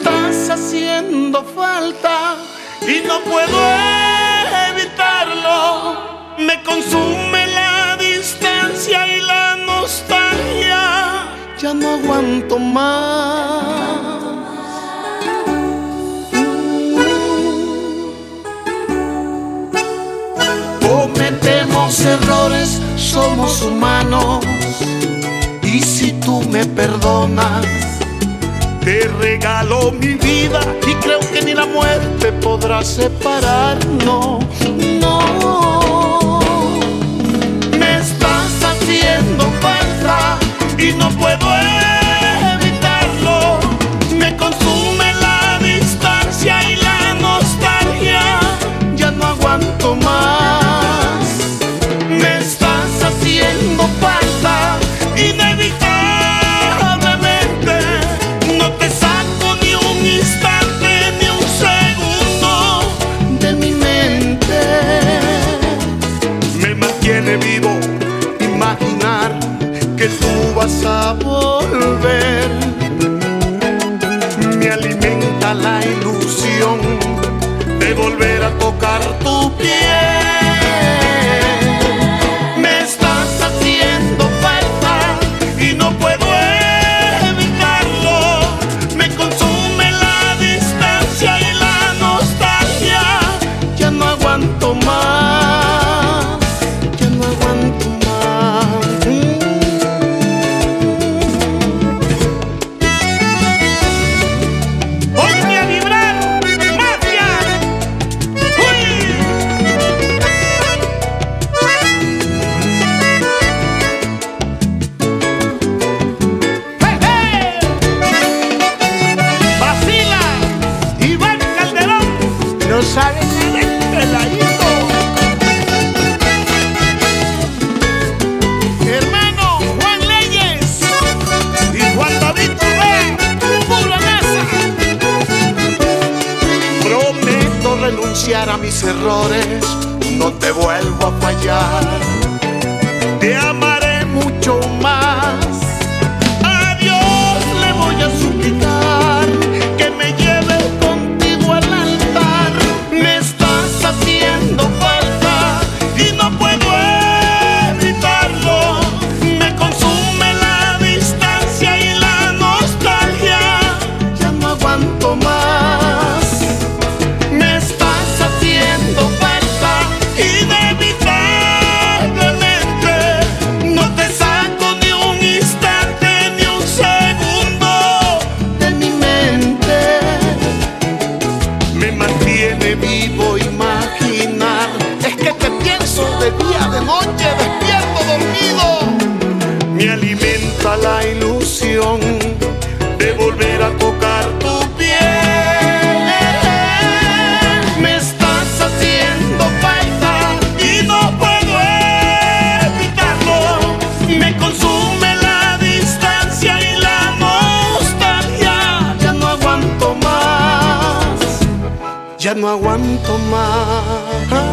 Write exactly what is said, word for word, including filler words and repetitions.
estás haciendo falta y no puedo evitarlo. Me consume la distancia y la nostalgia. Ya no aguanto más. Cometemos errores, somos humanos. Y si tú me perdonas, te regalo mi vida y creo que ni la muerte podrá separarnos. No, me estás haciendo falta y no puedo evitarlo. Me consume la distancia y la nostalgia. Ya no aguanto más. Me estás haciendo falta inevitablemente. No te saco ni un instante, ni un segundo de mi mente. Me mantiene vivo imaginar que tú vas a volver. Me alimenta la ilusión de volver a tocar tu piel. Me estás haciendo falta y no puedo evitarlo. Me consume la distancia y la nostalgia. Ya no aguanto más. Ya no aguanto más. Ponte a vibrar, mafia. ¡Uy! ¡Hey, hey! Vacila, Iván Calderón. No saben nada el peladito. Hermano Juan Leyes y Juan David Rubén, pura masa. Prometo renunciar a mis errores, no te vuelvo a fallar. Te amaré mucho más. A Dios le voy a suplicar que me lleve contigo al altar. Me estás haciendo falta y no puedo evitarlo. Me consume la distancia y la nostalgia. Ya no aguanto más. Me estás haciendo falta inevitablemente. No te saco ni un instante, ni un segundo de mi mente. Me mantiene vivo imaginar. Es que te pienso de día, de noche, despierto, dormido. Me alimenta la ilusión de volver a tocar tu piel. Me estás haciendo falta y no puedo evitarlo. Me consume la distancia y la nostalgia. Ya no aguanto más. Ya no aguanto más.